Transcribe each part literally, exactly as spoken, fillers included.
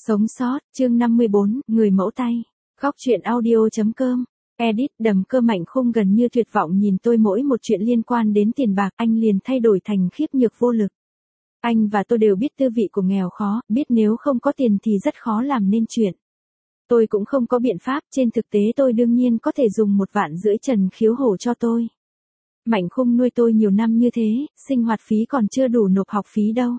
Sống sót, chương năm mươi bốn, người mẫu tay. Góc truyện audio.com. Edit. Đầm Cơ. Mạnh Khung gần như tuyệt vọng nhìn tôi, mỗi một chuyện liên quan đến tiền bạc anh liền thay đổi thành khiếp nhược vô lực. Anh và tôi đều biết tư vị của nghèo khó, biết nếu không có tiền thì rất khó làm nên chuyện. Tôi cũng không có biện pháp, trên thực tế tôi đương nhiên có thể dùng một vạn rưỡi Trần Khiếu Hổ cho tôi. Mạnh Khung nuôi tôi nhiều năm như thế, sinh hoạt phí còn chưa đủ nộp học phí đâu.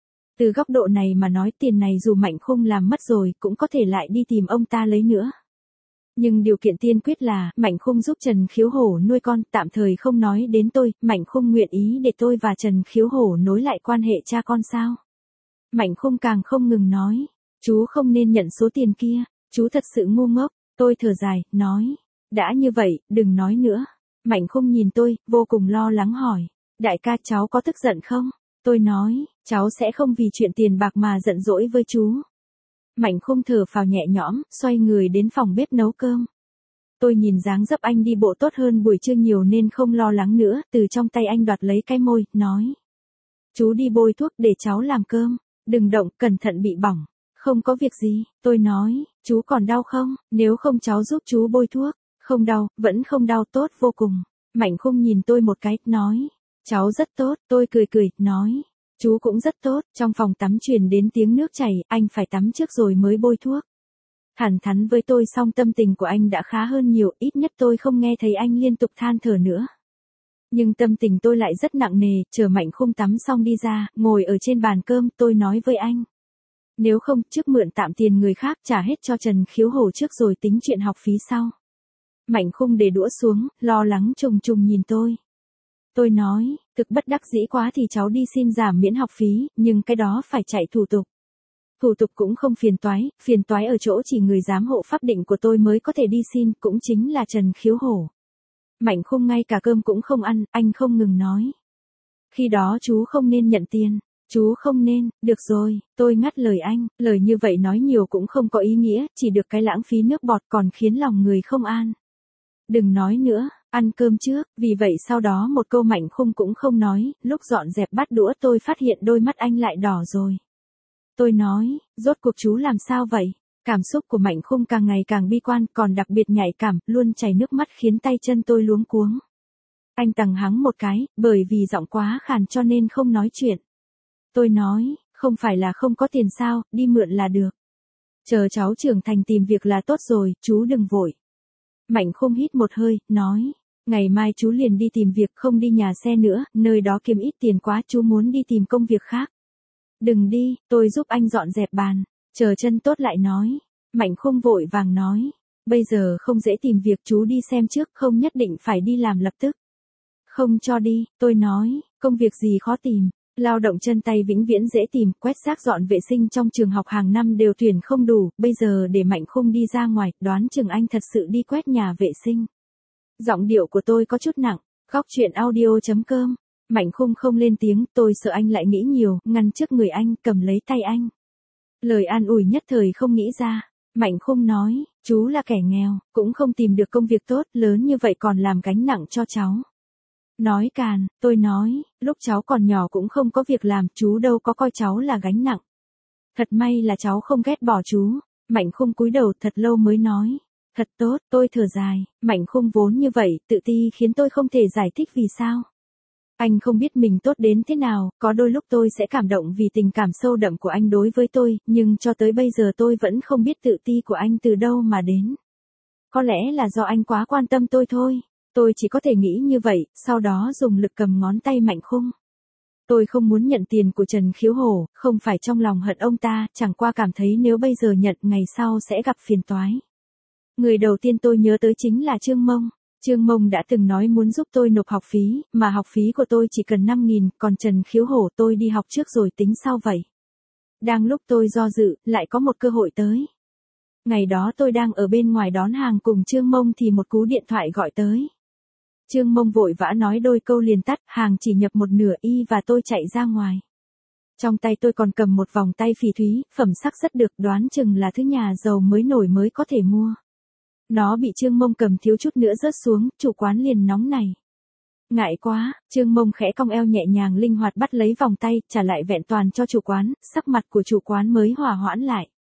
Từ góc độ này mà nói, tiền này dù Mạnh Khung làm mất rồi cũng có thể lại đi tìm ông ta lấy nữa. Nhưng điều kiện tiên quyết là Mạnh Khung giúp Trần Khiếu Hổ nuôi con, tạm thời không nói đến tôi. Mạnh Khung nguyện ý để tôi và Trần Khiếu Hổ nối lại quan hệ cha con sao? Mạnh Khung càng không ngừng nói, chú không nên nhận số tiền kia, chú thật sự ngu ngốc. Tôi thở dài, nói, đã như vậy, đừng nói nữa. Mạnh Khung nhìn tôi, vô cùng lo lắng hỏi, đại ca cháu có tức giận không? Tôi nói, cháu sẽ không vì chuyện tiền bạc mà giận dỗi với chú. Mạnh Khung thở phào nhẹ nhõm, xoay người đến phòng bếp nấu cơm. Tôi nhìn dáng dấp anh đi bộ tốt hơn buổi trưa nhiều nên không lo lắng nữa, từ trong tay anh đoạt lấy cái môi, nói. Chú đi bôi thuốc để cháu làm cơm, đừng động, cẩn thận bị bỏng. Không có việc gì, tôi nói, chú còn đau không, nếu không cháu giúp chú bôi thuốc. Không đau, vẫn không đau, tốt vô cùng. Mạnh Khung nhìn tôi một cái, nói. Cháu rất tốt, tôi cười cười, nói. Chú cũng rất tốt. Trong phòng tắm truyền đến tiếng nước chảy, anh phải tắm trước rồi mới bôi thuốc. Thẳng thắn với tôi xong tâm tình của anh đã khá hơn nhiều, ít nhất tôi không nghe thấy anh liên tục than thở nữa. Nhưng tâm tình tôi lại rất nặng nề, chờ Mạnh Khung tắm xong đi ra, ngồi ở trên bàn cơm, tôi nói với anh. Nếu không, trước mượn tạm tiền người khác trả hết cho Trần Khiếu Hổ trước rồi tính chuyện học phí sau. Mạnh Khung để đũa xuống, lo lắng trùng trùng nhìn tôi. Tôi nói, thực bất đắc dĩ quá thì cháu đi xin giảm miễn học phí, nhưng cái đó phải chạy thủ tục. Thủ tục cũng không phiền toái, phiền toái ở chỗ chỉ người giám hộ pháp định của tôi mới có thể đi xin, cũng chính là Trần Khiếu Hổ. Mạnh Khung ngay cả cơm cũng không ăn, anh không ngừng nói. Khi đó chú không nên nhận tiền, chú không nên, được rồi, tôi ngắt lời anh, lời như vậy nói nhiều cũng không có ý nghĩa, chỉ được cái lãng phí nước bọt còn khiến lòng người không an. Đừng nói nữa, ăn cơm trước, vì vậy sau đó một câu Mạnh Khung cũng không nói, lúc dọn dẹp bát đũa tôi phát hiện đôi mắt anh lại đỏ rồi. Tôi nói, rốt cuộc chú làm sao vậy? Cảm xúc của Mạnh Khung càng ngày càng bi quan, còn đặc biệt nhạy cảm, luôn chảy nước mắt khiến tay chân tôi luống cuống. Anh tằng hắng một cái, bởi vì giọng quá khàn cho nên không nói chuyện. Tôi nói, không phải là không có tiền sao, đi mượn là được. Chờ cháu trưởng thành tìm việc là tốt rồi, chú đừng vội. Mạnh Khung hít một hơi, nói, ngày mai chú liền đi tìm việc, không đi nhà xe nữa, nơi đó kiếm ít tiền quá, chú muốn đi tìm công việc khác. Đừng đi, tôi giúp anh dọn dẹp bàn, chờ chân tốt lại nói. Mạnh Khung vội vàng nói, bây giờ không dễ tìm việc, chú đi xem trước, không nhất định phải đi làm lập tức. Không cho đi, tôi nói, công việc gì khó tìm, lao động chân tay vĩnh viễn dễ tìm, quét rác dọn vệ sinh trong trường học hàng năm đều tuyển không đủ, bây giờ để Mạnh Khung đi ra ngoài, đoán chừng anh thật sự đi quét nhà vệ sinh. Giọng điệu của tôi có chút nặng, góc truyện audio.com. Mạnh Khung không lên tiếng, tôi sợ anh lại nghĩ nhiều, ngăn trước người anh, cầm lấy tay anh. Lời an ủi nhất thời không nghĩ ra. Mạnh Khung nói, chú là kẻ nghèo, cũng không tìm được công việc tốt, lớn như vậy còn làm gánh nặng cho cháu. Nói càn, tôi nói, lúc cháu còn nhỏ cũng không có việc làm, chú đâu có coi cháu là gánh nặng. Thật may là cháu không ghét bỏ chú. Mạnh Khung cúi đầu thật lâu mới nói. Thật tốt, tôi thở dài. Mạnh Khung vốn như vậy, tự ti khiến tôi không thể giải thích vì sao. Anh không biết mình tốt đến thế nào, có đôi lúc tôi sẽ cảm động vì tình cảm sâu đậm của anh đối với tôi, nhưng cho tới bây giờ tôi vẫn không biết tự ti của anh từ đâu mà đến. Có lẽ là do anh quá quan tâm tôi thôi. Tôi chỉ có thể nghĩ như vậy, sau đó dùng lực cầm ngón tay Mạnh Khung. Tôi không muốn nhận tiền của Trần Khiếu Hổ, không phải trong lòng hận ông ta, chẳng qua cảm thấy nếu bây giờ nhận, ngày sau sẽ gặp phiền toái. Người đầu tiên tôi nhớ tới chính là Trương Mông. Trương Mông đã từng nói muốn giúp tôi nộp học phí, mà học phí của tôi chỉ cần năm nghìn, còn Trần Khiếu Hổ tôi đi học trước rồi tính sau vậy. Đang lúc tôi do dự, lại có một cơ hội tới. Ngày đó tôi đang ở bên ngoài đón hàng cùng Trương Mông thì một cú điện thoại gọi tới. Trương Mông vội vã nói đôi câu liền tắt, hàng chỉ nhập một nửa y và tôi chạy ra ngoài. Trong tay tôi còn cầm một vòng tay phỉ thúy, phẩm sắc rất được, đoán chừng là thứ nhà giàu mới nổi mới có thể mua. Nó bị Trương Mông cầm thiếu chút nữa rớt xuống, chủ quán liền nóng này. Ngại quá, Trương Mông khẽ cong eo nhẹ nhàng linh hoạt bắt lấy vòng tay, trả lại vẹn toàn cho chủ quán, sắc mặt của chủ quán mới hòa hoãn lại.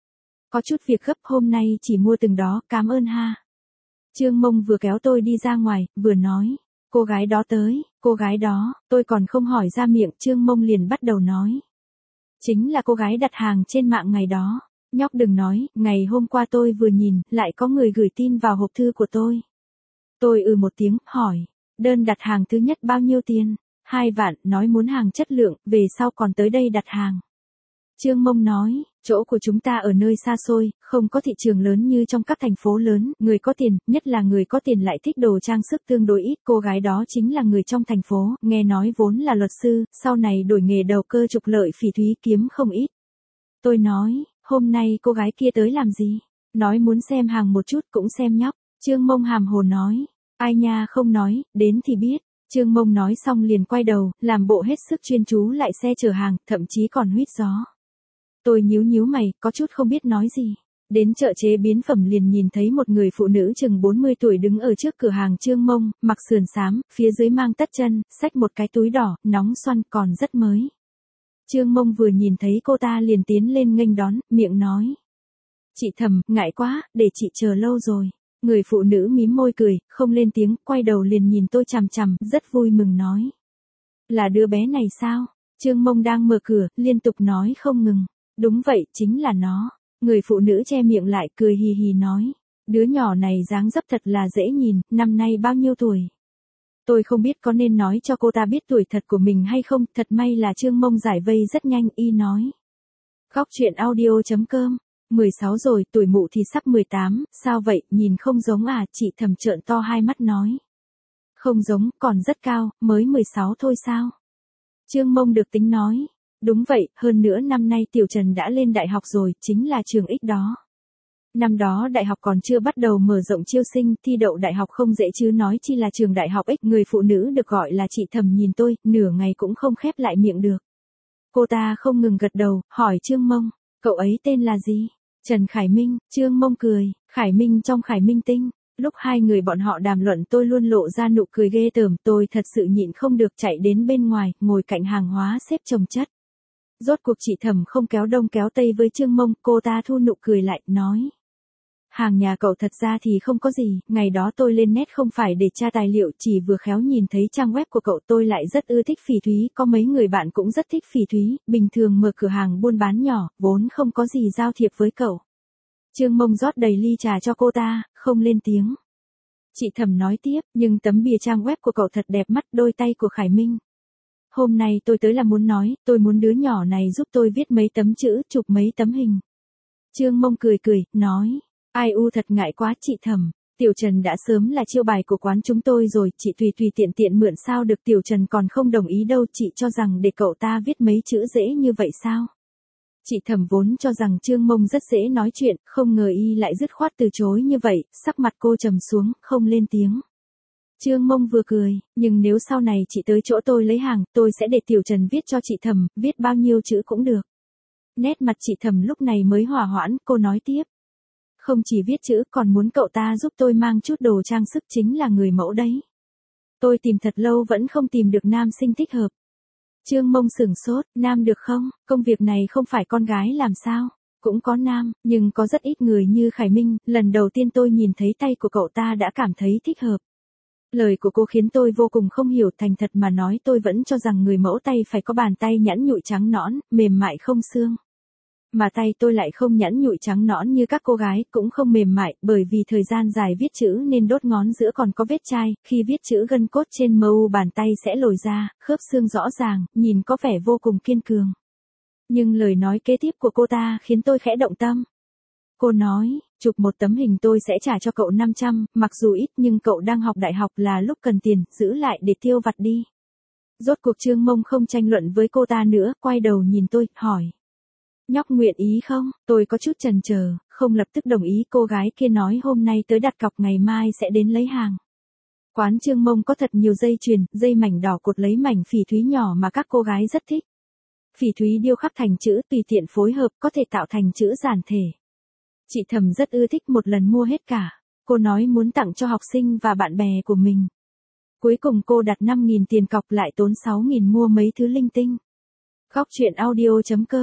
Có chút việc gấp hôm nay chỉ mua từng đó, cảm ơn ha. Trương Mông vừa kéo tôi đi ra ngoài, vừa nói. Cô gái đó tới, cô gái đó, tôi còn không hỏi ra miệng, Trương Mông liền bắt đầu nói. Chính là cô gái đặt hàng trên mạng ngày đó. Nhóc đừng nói, ngày hôm qua tôi vừa nhìn, lại có người gửi tin vào hộp thư của tôi. Tôi ừ một tiếng, hỏi. Đơn đặt hàng thứ nhất bao nhiêu tiền? Hai vạn, nói muốn hàng chất lượng, về sau còn tới đây đặt hàng. Trương Mông nói, chỗ của chúng ta ở nơi xa xôi, không có thị trường lớn như trong các thành phố lớn, người có tiền, nhất là người có tiền lại thích đồ trang sức tương đối ít. Cô gái đó chính là người trong thành phố, nghe nói vốn là luật sư, sau này đổi nghề đầu cơ trục lợi phỉ thúy kiếm không ít. Tôi nói, hôm nay cô gái kia tới làm gì? Nói muốn xem hàng một chút cũng xem nhóc. Trương Mông hàm hồ nói, ai nha không nói, đến thì biết. Trương Mông nói xong liền quay đầu, làm bộ hết sức chuyên chú lại xe chở hàng, thậm chí còn huýt gió. Tôi nhíu nhíu mày, có chút không biết nói gì. Đến chợ chế biến phẩm liền nhìn thấy một người phụ nữ chừng bốn mươi tuổi đứng ở trước cửa hàng Trương Mông, mặc sườn xám, phía dưới mang tất chân, xách một cái túi đỏ, nóng xoăn còn rất mới. Trương Mông vừa nhìn thấy cô ta liền tiến lên nghênh đón, miệng nói. Chị Thầm, ngại quá, để chị chờ lâu rồi. Người phụ nữ mím môi cười, không lên tiếng, quay đầu liền nhìn tôi chằm chằm, rất vui mừng nói. Là đứa bé này sao? Trương Mông đang mở cửa, liên tục nói không ngừng. Đúng vậy, chính là nó. Người phụ nữ che miệng lại, cười hì hì nói. Đứa nhỏ này dáng dấp thật là dễ nhìn, năm nay bao nhiêu tuổi? Tôi không biết có nên nói cho cô ta biết tuổi thật của mình hay không, thật may là Trương Mông giải vây rất nhanh, y nói. Góc truyện audio chấm com mười sáu rồi, tuổi mụ thì sắp mười tám, sao vậy, nhìn không giống à, chị Thầm trợn to hai mắt nói. Không giống, còn rất cao, mới mười sáu thôi sao? Trương Mông được tính nói. Đúng vậy, hơn nữa năm nay Tiểu Trần đã lên đại học rồi, chính là trường X đó. Năm đó đại học còn chưa bắt đầu mở rộng chiêu sinh, thi đậu đại học không dễ chứ nói chi là trường đại học X. Người phụ nữ được gọi là chị Thầm nhìn tôi, nửa ngày cũng không khép lại miệng được. Cô ta không ngừng gật đầu, hỏi Trương Mông, cậu ấy tên là gì? Trần Khải Minh. Trương Mông cười, Khải Minh trong Khải Minh Tinh. Lúc hai người bọn họ đàm luận tôi luôn lộ ra nụ cười ghê tởm, tôi thật sự nhịn không được chạy đến bên ngoài, ngồi cạnh hàng hóa xếp chồng chất. Rốt cuộc chị Thầm không kéo đông kéo tây với Trương Mông, cô ta thu nụ cười lại, nói. Hàng nhà cậu thật ra thì không có gì, ngày đó tôi lên net không phải để tra tài liệu, chỉ vừa khéo nhìn thấy trang web của cậu, tôi lại rất ưa thích phỉ thúy, có mấy người bạn cũng rất thích phỉ thúy, bình thường mở cửa hàng buôn bán nhỏ, vốn không có gì giao thiệp với cậu. Trương Mông rót đầy ly trà cho cô ta, không lên tiếng. Chị Thầm nói tiếp, nhưng tấm bìa trang web của cậu thật đẹp mắt, đôi tay của Khải Minh. Hôm nay tôi tới là muốn nói, tôi muốn đứa nhỏ này giúp tôi viết mấy tấm chữ, chụp mấy tấm hình. Trương Mông cười cười, nói. Ai u thật ngại quá chị Thầm, Tiểu Trần đã sớm là chiêu bài của quán chúng tôi rồi, chị tùy tùy tiện tiện mượn sao được, Tiểu Trần còn không đồng ý đâu, chị cho rằng để cậu ta viết mấy chữ dễ như vậy sao? Chị Thầm vốn cho rằng Trương Mông rất dễ nói chuyện, không ngờ y lại dứt khoát từ chối như vậy, sắc mặt cô trầm xuống, không lên tiếng. Trương Mông vừa cười, nhưng nếu sau này chị tới chỗ tôi lấy hàng, tôi sẽ để Tiểu Trần viết cho chị Thầm, viết bao nhiêu chữ cũng được. Nét mặt chị Thầm lúc này mới hòa hoãn, cô nói tiếp. Không chỉ viết chữ còn muốn cậu ta giúp tôi mang chút đồ trang sức, chính là người mẫu đấy. Tôi tìm thật lâu vẫn không tìm được nam sinh thích hợp. Trương Mông sửng sốt, nam được không, công việc này không phải con gái làm sao, cũng có nam, nhưng có rất ít người như Khải Minh, lần đầu tiên tôi nhìn thấy tay của cậu ta đã cảm thấy thích hợp. Lời của cô khiến tôi vô cùng không hiểu, thành thật mà nói tôi vẫn cho rằng người mẫu tay phải có bàn tay nhẵn nhụi trắng nõn, mềm mại không xương. Mà tay tôi lại không nhẵn nhụi trắng nõn như các cô gái, cũng không mềm mại, bởi vì thời gian dài viết chữ nên đốt ngón giữa còn có vết chai, khi viết chữ gân cốt trên mờ u bàn tay sẽ lồi ra, khớp xương rõ ràng, nhìn có vẻ vô cùng kiên cường. Nhưng lời nói kế tiếp của cô ta khiến tôi khẽ động tâm. Cô nói, chụp một tấm hình tôi sẽ trả cho cậu năm trăm, mặc dù ít nhưng cậu đang học đại học là lúc cần tiền, giữ lại để tiêu vặt đi. Rốt cuộc Trương Mông không tranh luận với cô ta nữa, quay đầu nhìn tôi, hỏi. Nhóc nguyện ý không? Tôi có chút chần chờ, không lập tức đồng ý, cô gái kia nói hôm nay tới đặt cọc ngày mai sẽ đến lấy hàng. Quán Trương Mông có thật nhiều dây chuyền, dây mảnh đỏ cột lấy mảnh phỉ thúy nhỏ mà các cô gái rất thích. Phỉ thúy điêu khắc thành chữ tùy tiện phối hợp có thể tạo thành chữ giản thể. Chị Thầm rất ưa thích, một lần mua hết cả. Cô nói muốn tặng cho học sinh và bạn bè của mình. Cuối cùng cô đặt năm nghìn tiền cọc lại tốn sáu nghìn mua mấy thứ linh tinh. Góc truyện audio chấm com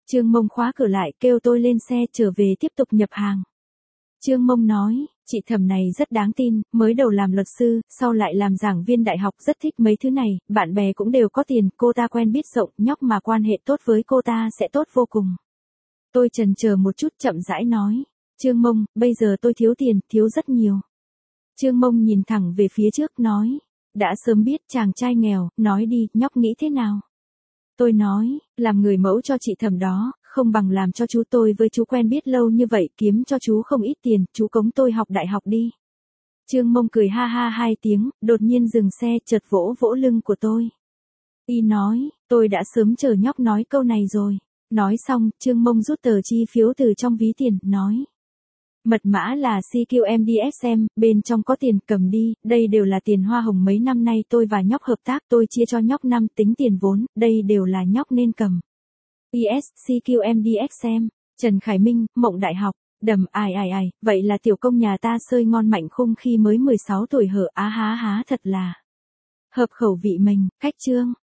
Trương Mông khóa cửa lại, kêu tôi lên xe trở về tiếp tục nhập hàng. Trương Mông nói, chị Thẩm này rất đáng tin, mới đầu làm luật sư, sau lại làm giảng viên đại học, rất thích mấy thứ này, bạn bè cũng đều có tiền, cô ta quen biết rộng, nhóc mà quan hệ tốt với cô ta sẽ tốt vô cùng. Tôi chần chờ một chút chậm rãi nói, Trương Mông, bây giờ tôi thiếu tiền, thiếu rất nhiều. Trương Mông nhìn thẳng về phía trước nói, đã sớm biết chàng trai nghèo, nói đi, nhóc nghĩ thế nào? Tôi nói, làm người mẫu cho chị Thẩm đó, không bằng làm cho chú, tôi với chú quen biết lâu như vậy, kiếm cho chú không ít tiền, chú cống tôi học đại học đi. Trương Mông cười ha ha hai tiếng, đột nhiên dừng xe, chợt vỗ vỗ lưng của tôi. Y nói, tôi đã sớm chờ nhóc nói câu này rồi. Nói xong, Trương Mông rút tờ chi phiếu từ trong ví tiền, nói. Mật mã là xê quy em đê ét em, bên trong có tiền, cầm đi, đây đều là tiền hoa hồng mấy năm nay tôi và nhóc hợp tác, tôi chia cho nhóc năm tính tiền vốn, đây đều là nhóc nên cầm. pê ét, xê quy em đê ét em, Trần Khải Minh, Mộng Đại học, đầm ai ai ai, vậy là tiểu công nhà ta sơi ngon mạnh khung khi mới mười sáu tuổi hở á há há thật là. Hợp khẩu vị mình, khách trương.